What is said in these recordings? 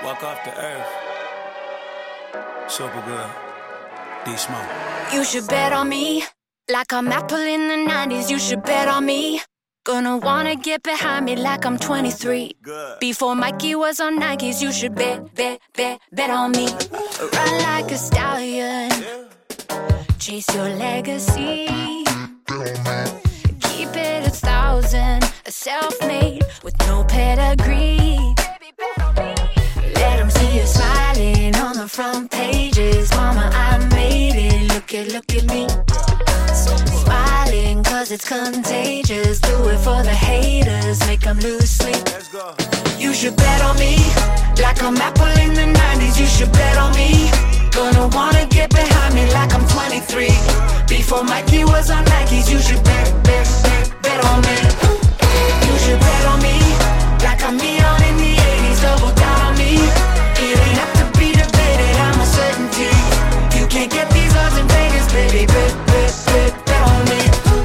Walk off the earth. Super good. D-Smoke. You should bet on me. Like I'm Apple in the 90s, you should bet on me. Gonna wanna get behind me like I'm 23. Good. Before Mikey was on Nikes, you should bet on me. Run like a stallion. Chase your legacy. Keep it 1,000. A self-made with no pedigree. Let them see you smiling on the front pages. Mama, I made it. Look at me. Smiling cause it's contagious. Do it for the haters. Make them lose sleep. Let's go. You should bet on me. Like I'm Apple in the 90s. You should bet on me. Gonna wanna get behind me like I'm 23. Before Mikey was on Nikes. You should bet on me. You should bet on me. Like I'm Neon in the 80s. Double down on me. It ain't have to be debated. I'm a certainty. You can't get these odds in Vegas, baby. Bet on me.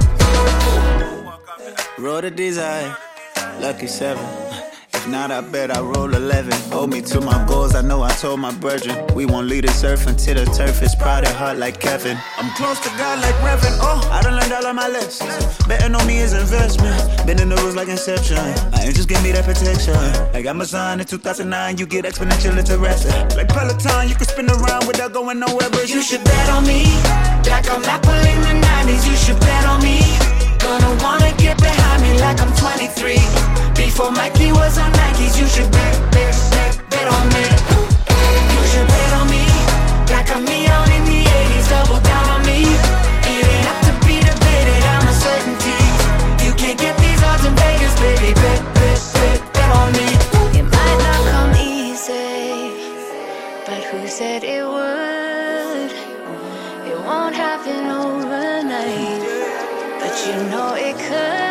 Roll the desire. Lucky 7. If not, I bet I roll 11. Hold me to my goals, I know I told my brethren. We won't leave the surf until the turf is proud and hard like Kevin. I'm close to God like Reverend. Oh, I done learned all of my lessons. Betting on me is investment. Been in the rules like Inception. My angels give me that protection. Like Amazon in 2009, you get exponential interest. Like Peloton, you can spin around without going nowhere, but you should bet on me. Like I'm Apple in the 90s, you should bet on me. Gonna wanna get behind me like I'm 23. Before Mikey was on Nikes, you should bet on me. You should bet on me. Like I'm Neon in the 80s, double down on me. It ain't have to be debated, I'm a certainty. You can't get these odds in Vegas, baby. Bet on me. It might not come easy, but who said it would? It won't happen overnight, but you know it could.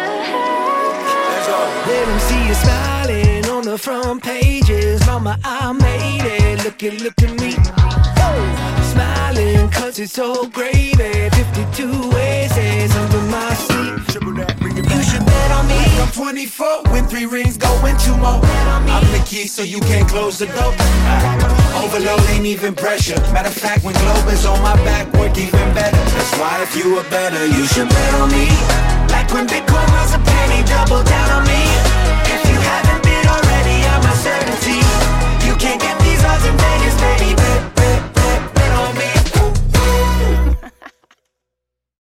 Let them see you smiling on the front pages. Mama, I made it. Look at me. Smiling cause it's so gravy. 52 aces under my seat. You should bet on me. I'm 24, win 3 rings, go win 2 more. I'm the key so you can't close the door. Overload ain't even pressure. Matter of fact, when Globe is on my back, work even better. That's why if you were better, you should bet on me. Like when Bitcoin was a penny, double down.